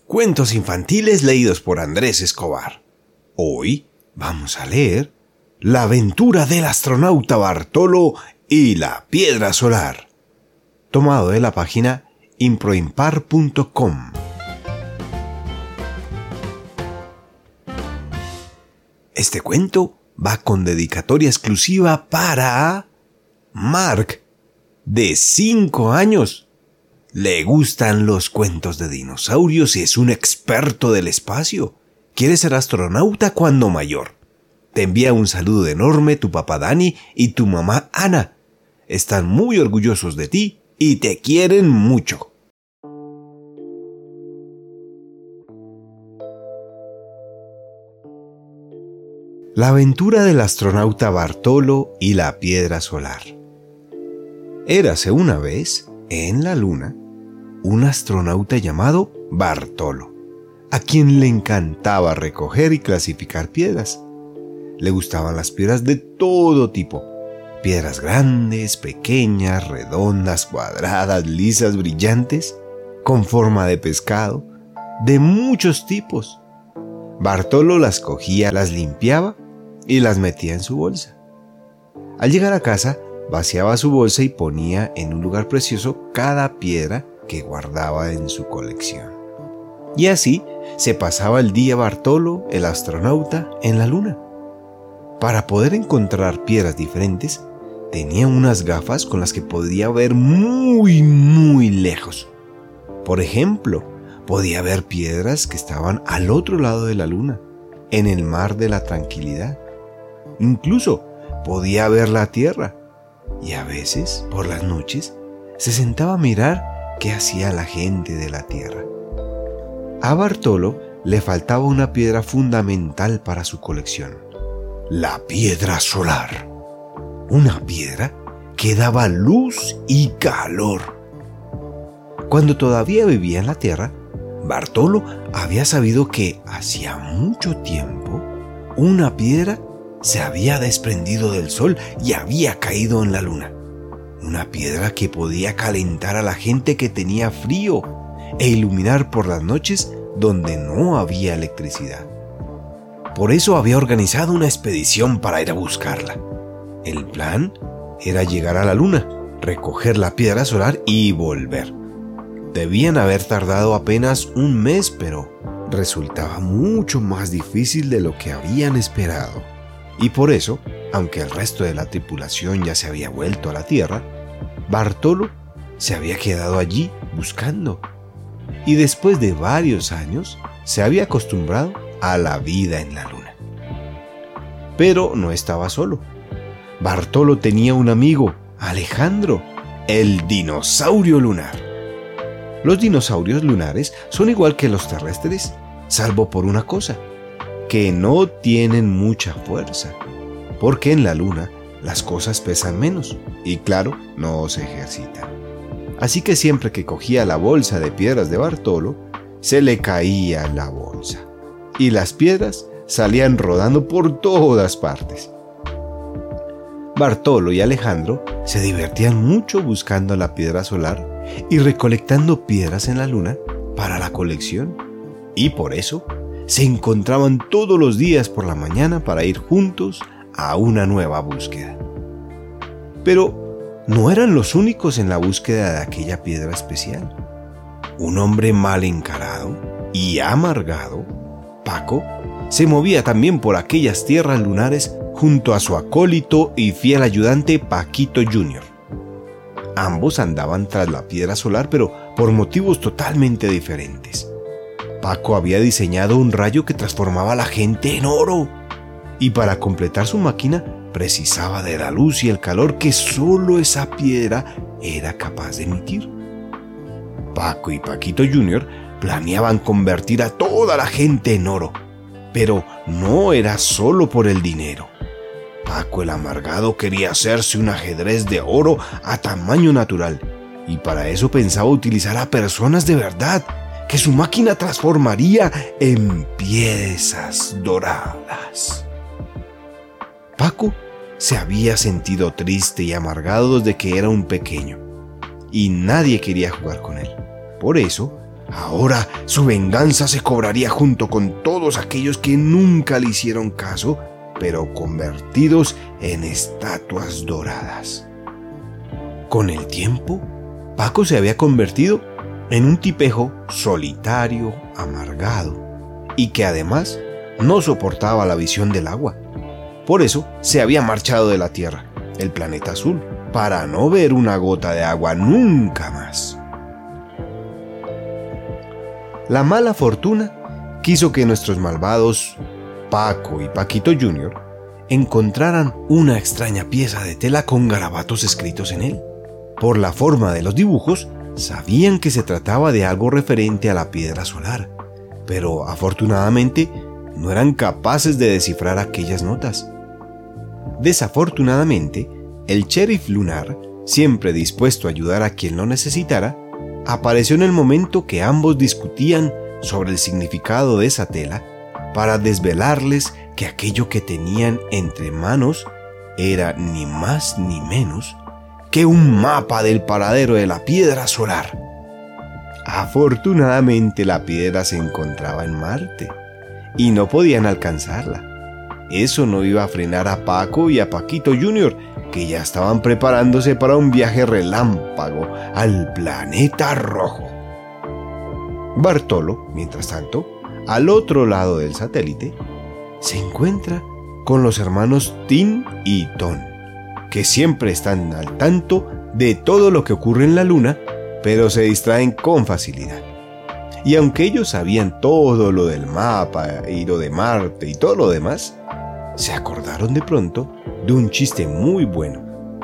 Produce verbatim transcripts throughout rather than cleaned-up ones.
Cuentos infantiles leídos por Andrés Escobar. Hoy vamos a leer La aventura del astronauta Bartolo y la piedra solar, tomado de la página improimpar punto com. Este cuento va con dedicatoria exclusiva para Mark, de cinco años. Le gustan los cuentos de dinosaurios y es un experto del espacio. Quiere ser astronauta cuando mayor. Te envía un saludo enorme tu papá Dani y tu mamá Ana. Están muy orgullosos de ti y te quieren mucho. La aventura del astronauta Bartolo y la piedra solar. Érase una vez, en la luna, un astronauta llamado Bartolo, a quien le encantaba recoger y clasificar piedras. Le gustaban las piedras de todo tipo, piedras grandes, pequeñas, redondas, cuadradas, lisas, brillantes, con forma de pescado, de muchos tipos. Bartolo las cogía, las limpiaba y las metía en su bolsa. Al llegar a casa, vaciaba su bolsa y ponía en un lugar precioso cada piedra que guardaba en su colección. Y así se pasaba el día Bartolo, el astronauta, en la luna. Para poder encontrar piedras diferentes, tenía unas gafas con las que podía ver muy, muy lejos. Por ejemplo, podía ver piedras que estaban al otro lado de la luna, en el mar de la tranquilidad. Incluso podía ver la Tierra. Y a veces, por las noches, se sentaba a mirar qué hacía la gente de la Tierra. A Bartolo le faltaba una piedra fundamental para su colección: la piedra solar. Una piedra que daba luz y calor. Cuando todavía vivía en la Tierra, Bartolo había sabido que hacía mucho tiempo una piedra se había desprendido del sol y había caído en la luna. Una piedra que podía calentar a la gente que tenía frío e iluminar por las noches donde no había electricidad. Por eso había organizado una expedición para ir a buscarla. El plan era llegar a la luna, recoger la piedra solar y volver. Debían haber tardado apenas un mes, pero resultaba mucho más difícil de lo que habían esperado. Y por eso, aunque el resto de la tripulación ya se había vuelto a la Tierra, Bartolo se había quedado allí buscando. Y después de varios años, se había acostumbrado a la vida en la luna. Pero no estaba solo. Bartolo tenía un amigo, Alejandro, el dinosaurio lunar. Los dinosaurios lunares son igual que los terrestres, salvo por una cosa: que no tienen mucha fuerza, porque en la luna las cosas pesan menos y, claro, no se ejercitan. Así que siempre que cogía la bolsa de piedras de Bartolo, se le caía la bolsa y las piedras salían rodando por todas partes. Bartolo y Alejandro se divertían mucho buscando la piedra solar y recolectando piedras en la luna para la colección, y por eso se encontraban todos los días por la mañana para ir juntos a una nueva búsqueda. Pero no eran los únicos en la búsqueda de aquella piedra especial. Un hombre mal encarado y amargado, Paco, se movía también por aquellas tierras lunares junto a su acólito y fiel ayudante Paquito junior Ambos andaban tras la piedra solar, pero por motivos totalmente diferentes. Paco había diseñado un rayo que transformaba a la gente en oro, y para completar su máquina precisaba de la luz y el calor que solo esa piedra era capaz de emitir. Paco y Paquito junior planeaban convertir a toda la gente en oro, pero no era solo por el dinero. Paco el amargado quería hacerse un ajedrez de oro a tamaño natural, y para eso pensaba utilizar a personas de verdad, que su máquina transformaría en piezas doradas. Paco se había sentido triste y amargado desde que era un pequeño, y nadie quería jugar con él. Por eso, Ahora su venganza se cobraría junto con todos aquellos que nunca le hicieron caso, pero convertidos en estatuas doradas. Con el tiempo, Paco se había convertido en un tipejo solitario, amargado, y que además no soportaba la visión del agua. Por eso se había marchado de la Tierra, el planeta azul, para no ver una gota de agua nunca más. La mala fortuna quiso que nuestros malvados Paco y Paquito junior encontraran una extraña pieza de tela con garabatos escritos en él. Por la forma de los dibujos, sabían que se trataba de algo referente a la piedra solar, pero afortunadamente no eran capaces de descifrar aquellas notas. Desafortunadamente, el sheriff lunar, siempre dispuesto a ayudar a quien lo necesitara, apareció en el momento que ambos discutían sobre el significado de esa tela para desvelarles que aquello que tenían entre manos era ni más ni menos que un mapa del paradero de la piedra solar. Afortunadamente la piedra se encontraba en Marte y no podían alcanzarla. Eso no iba a frenar a Paco y a Paquito junior, que ya estaban preparándose para un viaje relámpago al planeta rojo. Bartolo, mientras tanto, al otro lado del satélite, se encuentra con los hermanos Tin y Ton, que siempre están al tanto de todo lo que ocurre en la luna, pero se distraen con facilidad. Y aunque ellos sabían todo lo del mapa y lo de Marte y todo lo demás, se acordaron de pronto de un chiste muy bueno.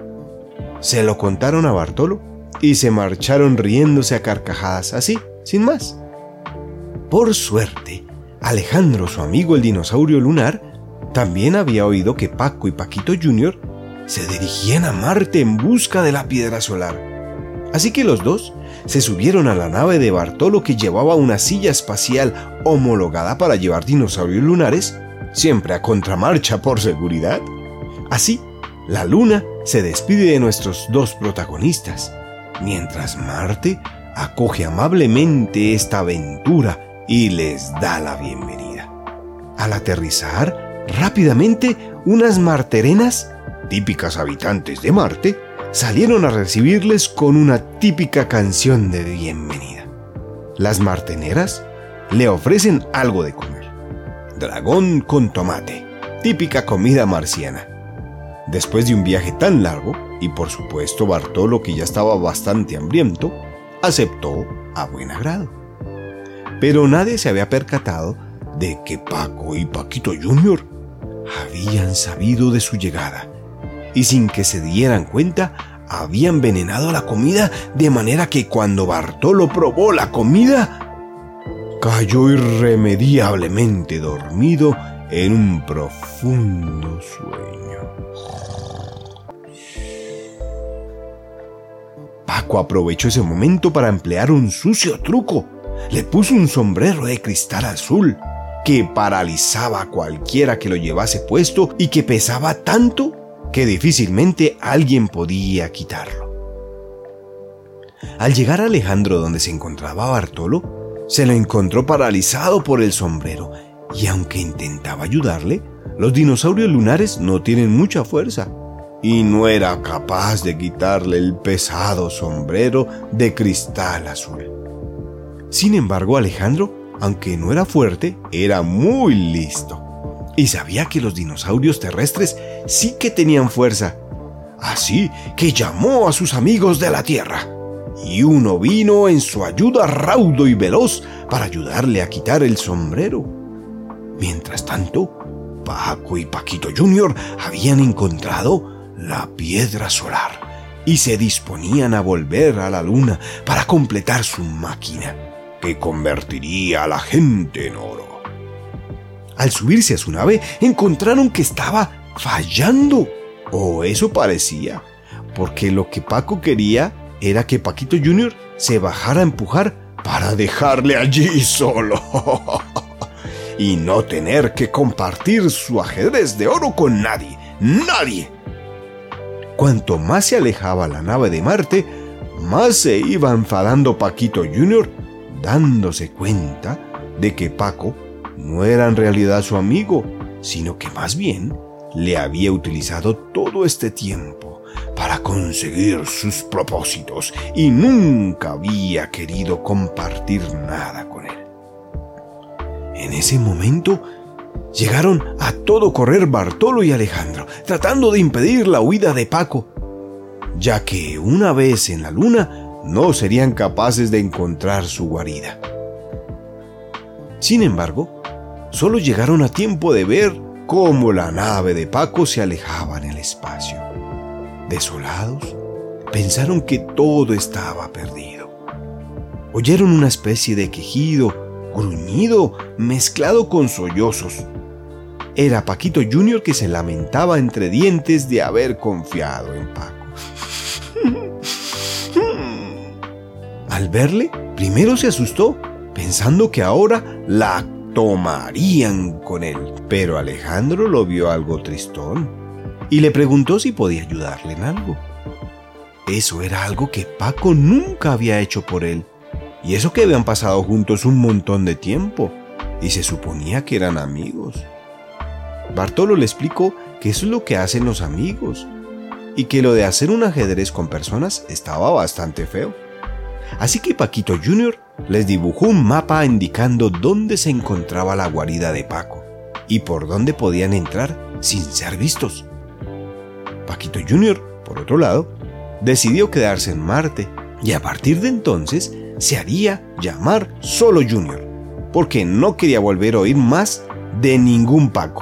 Se lo contaron a Bartolo y se marcharon riéndose a carcajadas, así, sin más. Por suerte, Alejandro, su amigo el dinosaurio lunar, también había oído que Paco y Paquito junior se dirigían a Marte en busca de la piedra solar. Así que los dos se subieron a la nave de Bartolo, que llevaba una silla espacial homologada para llevar dinosaurios lunares, siempre a contramarcha por seguridad. Así, la luna se despide de nuestros dos protagonistas, mientras Marte acoge amablemente esta aventura y les da la bienvenida. Al aterrizar, rápidamente unas marterenas, típicas habitantes de Marte, salieron a recibirles con una típica canción de bienvenida. Las marteneras le ofrecen algo de comer: dragón con tomate, típica comida marciana. Después de un viaje tan largo, y por supuesto Bartolo, que ya estaba bastante hambriento, aceptó a buen agrado. Pero nadie se había percatado de que Paco y Paquito junior habían sabido de su llegada, y sin que se dieran cuenta, habían envenenado la comida, de manera que cuando Bartolo probó la comida, cayó irremediablemente dormido en un profundo sueño. Paco aprovechó ese momento para emplear un sucio truco. Le puso un sombrero de cristal azul que paralizaba a cualquiera que lo llevase puesto y que pesaba tanto que difícilmente alguien podía quitarlo. Al llegar a Alejandro donde se encontraba Bartolo, se lo encontró paralizado por el sombrero, y aunque intentaba ayudarle, los dinosaurios lunares no tienen mucha fuerza, y no era capaz de quitarle el pesado sombrero de cristal azul. Sin embargo, Alejandro, aunque no era fuerte, era muy listo, y sabía que los dinosaurios terrestres sí que tenían fuerza. Así que llamó a sus amigos de la Tierra, y uno vino en su ayuda raudo y veloz para ayudarle a quitar el sombrero. Mientras tanto, Paco y Paquito junior habían encontrado la piedra solar y se disponían a volver a la luna para completar su máquina, que convertiría a la gente en oro. Al subirse a su nave, encontraron que estaba fallando, o eso parecía, porque lo que Paco quería era que Paquito junior se bajara a empujar para dejarle allí solo y no tener que compartir su ajedrez de oro con nadie, nadie. Cuanto más se alejaba la nave de Marte, más se iba enfadando Paquito junior dándose cuenta de que Paco no era en realidad su amigo, sino que más bien le había utilizado todo este tiempo para conseguir sus propósitos y nunca había querido compartir nada con él. En ese momento llegaron a todo correr Bartolo y Alejandro, tratando de impedir la huida de Paco, ya que una vez en la luna no serían capaces de encontrar su guarida. Sin embargo, solo llegaron a tiempo de ver cómo la nave de Paco se alejaba en el espacio. Desolados, pensaron que todo estaba perdido. Oyeron una especie de quejido, gruñido, mezclado con sollozos. Era Paquito junior que se lamentaba entre dientes de haber confiado en Paco. Al verle, primero se asustó, pensando que ahora la tomarían con él. Pero Alejandro lo vio algo tristón y le preguntó si podía ayudarle en algo. Eso era algo que Paco nunca había hecho por él, y eso que habían pasado juntos un montón de tiempo, y se suponía que eran amigos. Bartolo le explicó que eso es lo que hacen los amigos, y que lo de hacer un ajedrez con personas estaba bastante feo. Así que Paquito junior les dibujó un mapa indicando dónde se encontraba la guarida de Paco y por dónde podían entrar sin ser vistos. Paquito junior, por otro lado, decidió quedarse en Marte y a partir de entonces se haría llamar solo Junior, porque no quería volver a oír más de ningún Paco.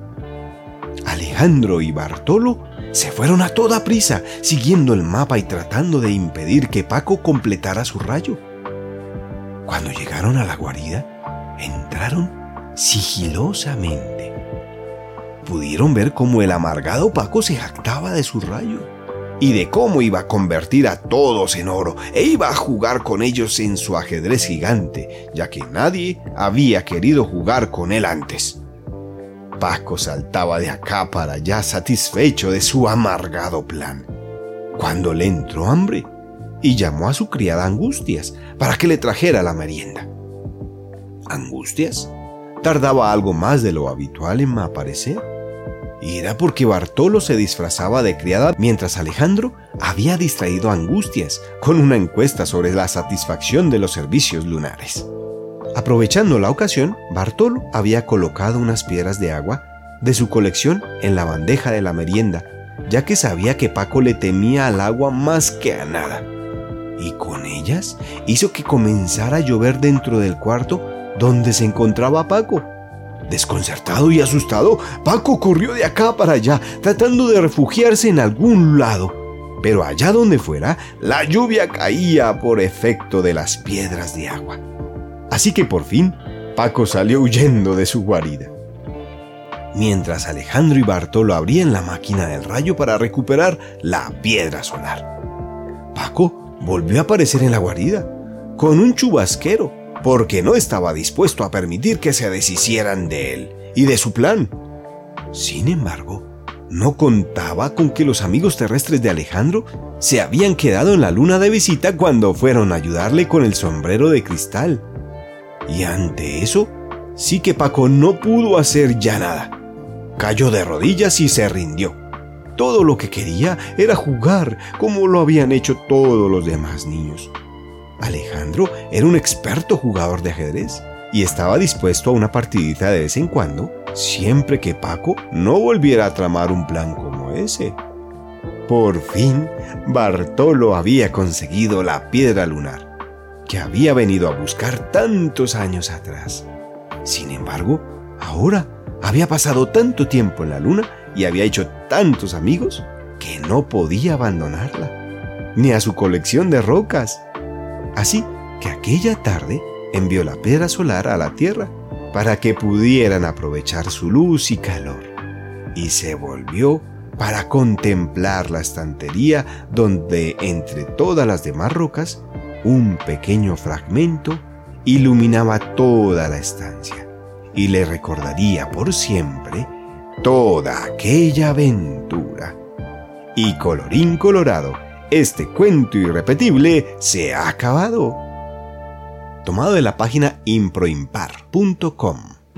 Alejandro y Bartolo se fueron a toda prisa, siguiendo el mapa y tratando de impedir que Paco completara su rayo. Cuando llegaron a la guarida, entraron sigilosamente. Pudieron ver cómo el amargado Paco se jactaba de su rayo y de cómo iba a convertir a todos en oro e iba a jugar con ellos en su ajedrez gigante, ya que nadie había querido jugar con él antes. Paco saltaba de acá para allá satisfecho de su amargado plan, cuando le entró hambre y llamó a su criada Angustias para que le trajera la merienda. Angustias tardaba algo más de lo habitual en aparecer, y era porque Bartolo se disfrazaba de criada mientras Alejandro había distraído a Angustias con una encuesta sobre la satisfacción de los servicios lunares. Aprovechando la ocasión, Bartolo había colocado unas piedras de agua de su colección en la bandeja de la merienda, ya que sabía que Paco le temía al agua más que a nada. Y con ellas hizo que comenzara a llover dentro del cuarto donde se encontraba Paco. Desconcertado y asustado, Paco corrió de acá para allá, tratando de refugiarse en algún lado. Pero allá donde fuera, la lluvia caía por efecto de las piedras de agua. Así que por fin, Paco salió huyendo de su guarida. Mientras Alejandro y Bartolo abrían la máquina del rayo para recuperar la piedra solar, Paco volvió a aparecer en la guarida, con un chubasquero, porque no estaba dispuesto a permitir que se deshicieran de él y de su plan. Sin embargo, no contaba con que los amigos terrestres de Alejandro se habían quedado en la luna de visita cuando fueron a ayudarle con el sombrero de cristal. Y ante eso, sí que Paco no pudo hacer ya nada. Cayó de rodillas y se rindió. Todo lo que quería era jugar como lo habían hecho todos los demás niños. Alejandro era un experto jugador de ajedrez y estaba dispuesto a una partidita de vez en cuando, siempre que Paco no volviera a tramar un plan como ese. Por fin, Bartolo había conseguido la piedra lunar, que había venido a buscar tantos años atrás. Sin embargo, ahora había pasado tanto tiempo en la luna y había hecho tantos amigos que no podía abandonarla, ni a su colección de rocas. Así que aquella tarde envió la piedra solar a la Tierra para que pudieran aprovechar su luz y calor, y se volvió para contemplar la estantería donde, entre todas las demás rocas, un pequeño fragmento iluminaba toda la estancia y le recordaría por siempre toda aquella aventura. Y colorín colorado, este cuento irrepetible se ha acabado. tomado de la página improimpar punto com.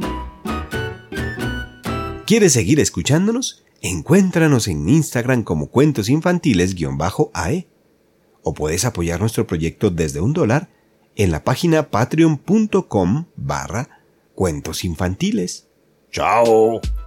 ¿Quieres seguir escuchándonos? Encuéntranos en Instagram como Cuentos Infantiles-A E. O puedes apoyar nuestro proyecto desde un dólar en la página patreon punto com barra cuentos infantiles. ¡Chao!